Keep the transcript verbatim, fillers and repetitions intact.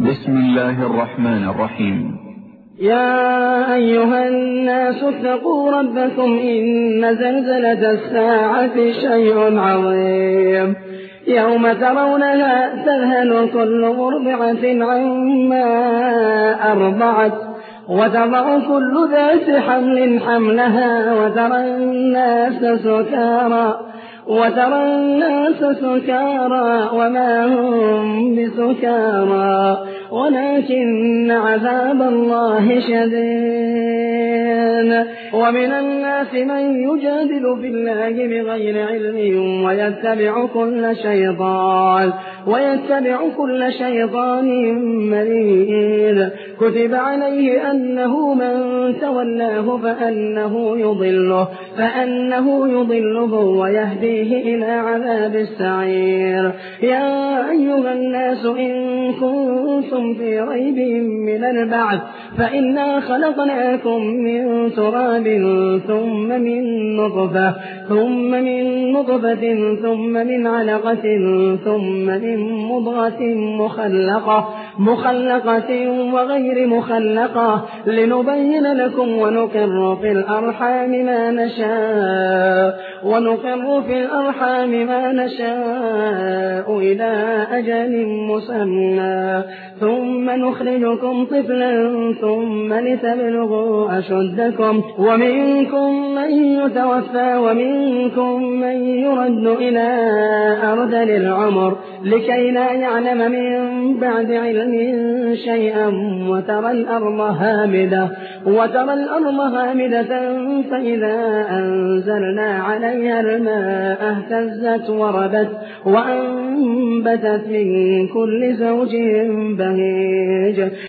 بسم الله الرحمن الرحيم. يا أيها الناس اتقوا ربكم إن زلزلة الساعة شيء عظيم يوم ترونها تذهل كل مرضعة عما أرضعت وتضع كل ذات حمل حملها وترى الناس سكارى وترى الناس سكارى وما هم بسكارى ولكن عذاب الله شديد. ومن الناس من يجادل في الله بغير علم ويتبع كل شيطان ويتبع كل شيطان مريد. كتب عليه أنه من تولاه فأنه يضله فأنه يضله ويهديه إلى عذاب السعير. يا أيها الناس إن كنتم في ريب من البعث فإنا خلقناكم من تراب ثم من نطفة ثم من نطفة ثم من علقة ثم من مضغة مخلقة مخلقة وغير مخلقة لنبين لكم ونقر في الأرحام ما نشاء ونقر في الأرحام ما نشاء إلى أجل مسمى ثم نخرجكم طفلا ثم لتبلغوا أشدكم ومنكم من يتوفى ومنكم من يرد إلى أرذل العمر لكي لا يعلم من بعد علم شيئا. وترى الأرض هامدة وترى الأرض هامدة فإذا أنزلنا عليها الماء اهتزت وربت وأنبتت من كل زوج بهيج.